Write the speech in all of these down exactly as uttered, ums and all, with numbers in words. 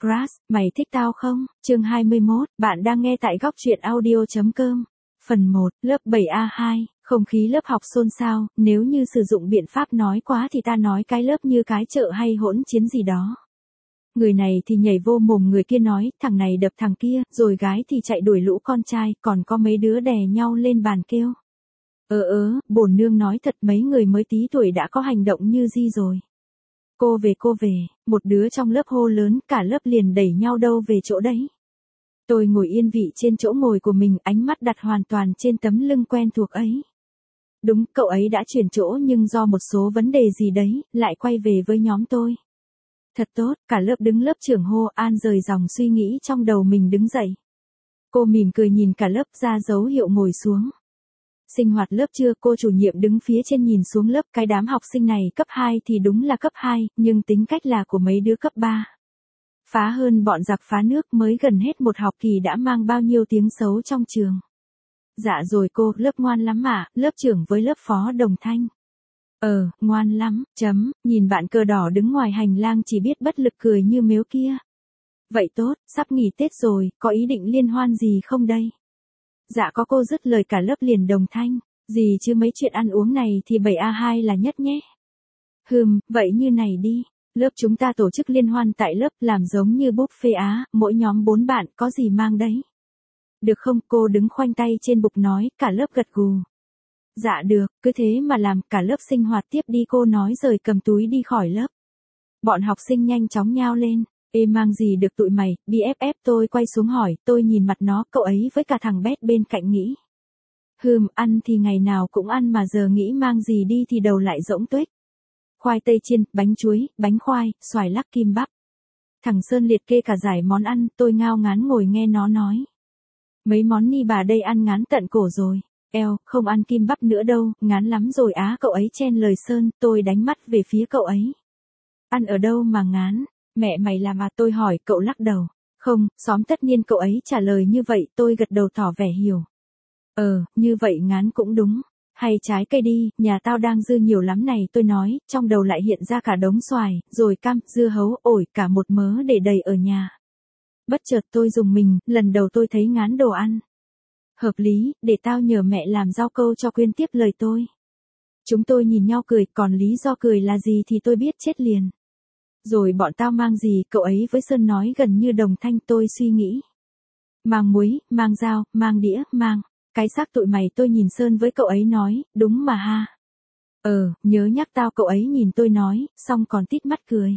Crush, mày thích tao không? Chương hai mươi mốt, bạn đang nghe tại góc truyện audio.com. Phần một, lớp bảy A hai, không khí lớp học xôn xao, nếu như sử dụng biện pháp nói quá thì ta nói cái lớp như cái chợ hay hỗn chiến gì đó. Người này thì nhảy vô mồm người kia nói, thằng này đập thằng kia, rồi gái thì chạy đuổi lũ con trai, còn có mấy đứa đè nhau lên bàn kêu. Ờ ớ, bổn nương nói thật mấy người mới tí tuổi đã có hành động như gì rồi. Cô về cô về, một đứa trong lớp hô lớn, cả lớp liền đẩy nhau đâu về chỗ đấy. Tôi ngồi yên vị trên chỗ ngồi của mình, ánh mắt đặt hoàn toàn trên tấm lưng quen thuộc ấy. Đúng, cậu ấy đã chuyển chỗ nhưng do một số vấn đề gì đấy, lại quay về với nhóm tôi. Thật tốt, cả lớp đứng lớp trưởng hô. An rời dòng suy nghĩ trong đầu mình đứng dậy. Cô mỉm cười nhìn cả lớp ra dấu hiệu ngồi xuống. Sinh hoạt lớp chưa, cô chủ nhiệm đứng phía trên nhìn xuống lớp, cái đám học sinh này cấp hai thì đúng là cấp hai, nhưng tính cách là của mấy đứa cấp ba. Phá hơn bọn giặc phá nước, mới gần hết một học kỳ đã mang bao nhiêu tiếng xấu trong trường. Dạ rồi cô, lớp ngoan lắm mà, lớp trưởng với lớp phó đồng thanh. Ờ, ngoan lắm, chấm, nhìn bạn cờ đỏ đứng ngoài hành lang chỉ biết bất lực cười như mếu kia. Vậy tốt, sắp nghỉ Tết rồi, có ý định liên hoan gì không đây? Dạ có cô, dứt lời cả lớp liền đồng thanh. Gì chứ mấy chuyện ăn uống này thì bảy A hai là nhất nhé. Hừm, vậy như này đi. Lớp chúng ta tổ chức liên hoan tại lớp, làm giống như buffet Á, mỗi nhóm bốn bạn, có gì mang đấy. Được không? Cô đứng khoanh tay trên bục nói, cả lớp gật gù. Dạ được, cứ thế mà làm. Cả lớp sinh hoạt tiếp đi, cô nói rồi cầm túi đi khỏi lớp. Bọn học sinh nhanh chóng nhao lên. Ê, mang gì được tụi mày? bê ép ép tôi quay xuống hỏi, tôi nhìn mặt nó, cậu ấy với cả thằng Bét bên cạnh nghĩ. Hừm, ăn thì ngày nào cũng ăn mà giờ nghĩ mang gì đi thì đầu lại rỗng tuếch. Khoai tây chiên, bánh chuối, bánh khoai, xoài lắc kim bắp. Thằng Sơn liệt kê cả dải món ăn, tôi ngao ngán ngồi nghe nó nói. Mấy món ni bà đây ăn ngán tận cổ rồi. Eo, không ăn kim bắp nữa đâu, ngán lắm rồi á. Cậu ấy chen lời Sơn, tôi đánh mắt về phía cậu ấy. Ăn ở đâu mà ngán? Mẹ mày làm à? Tôi hỏi, cậu lắc đầu. Không, xóm tất nhiên. Cậu ấy trả lời như vậy, tôi gật đầu tỏ vẻ hiểu. Ờ, như vậy ngán cũng đúng. Hay trái cây đi, nhà tao đang dư nhiều lắm này, tôi nói, trong đầu lại hiện ra cả đống xoài, rồi cam, dưa hấu, ổi, cả một mớ để đầy ở nhà. Bất chợt tôi rùng mình, lần đầu tôi thấy ngán đồ ăn. Hợp lý, để tao nhờ mẹ làm rau câu cho. Quyên tiếp lời tôi. Chúng tôi nhìn nhau cười, còn lý do cười là gì thì tôi biết chết liền. Rồi bọn tao mang gì? Cậu ấy với Sơn nói gần như đồng thanh. Tôi suy nghĩ. Mang muối, mang dao, mang đĩa, mang. Cái xác tụi mày. Tôi nhìn Sơn với cậu ấy nói, đúng mà ha. Ờ, nhớ nhắc tao. Cậu ấy nhìn tôi nói, xong còn tít mắt cười.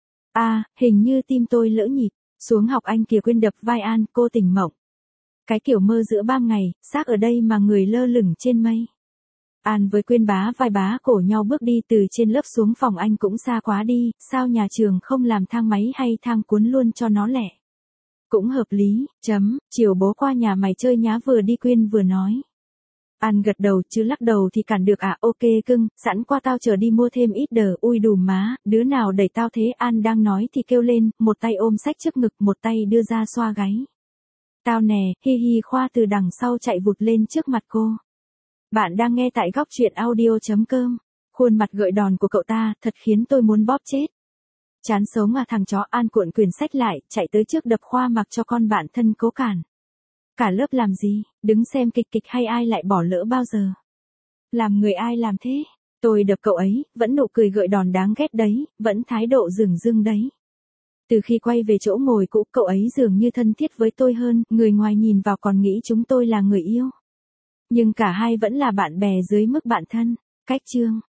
À, hình như tim tôi lỡ nhịp. Xuống học anh kìa. Quyên đập vai An, cô tỉnh mộng. Cái kiểu mơ giữa ban ngày, xác ở đây mà người lơ lửng trên mây. An với Quyên bá vai bá cổ nhau bước đi từ trên lớp xuống phòng anh cũng xa quá đi, sao nhà trường không làm thang máy hay thang cuốn luôn cho nó lẹ. Cũng hợp lý, chấm, chiều bố qua nhà mày chơi nhá. Vừa đi Quyên vừa nói. An gật đầu, chứ lắc đầu thì cản được à? Ok cưng, sẵn qua tao chờ đi mua thêm ít đờ. Ui đùm má, đứa nào đẩy tao thế? An đang nói thì kêu lên, một tay ôm sách trước ngực, một tay đưa ra xoa gáy. Tao nè, hi hi. Khoa từ đằng sau chạy vụt lên trước mặt cô. Bạn đang nghe tại góc truyện audio.com. Khuôn mặt gợi đòn của cậu ta, thật khiến tôi muốn bóp chết. Chán sống à thằng chó? An cuộn quyển sách lại, chạy tới trước đập Khoa mặc cho con bạn thân cố cản. Cả lớp làm gì? Đứng xem kịch kịch hay ai lại bỏ lỡ bao giờ? Làm người ai làm thế? Tôi đập cậu ấy, vẫn nụ cười gợi đòn đáng ghét đấy, vẫn thái độ dửng dưng đấy. Từ khi quay về chỗ ngồi cũ, cậu ấy dường như thân thiết với tôi hơn, người ngoài nhìn vào còn nghĩ chúng tôi là người yêu. Nhưng cả hai vẫn là bạn bè dưới mức bạn thân. Cách chương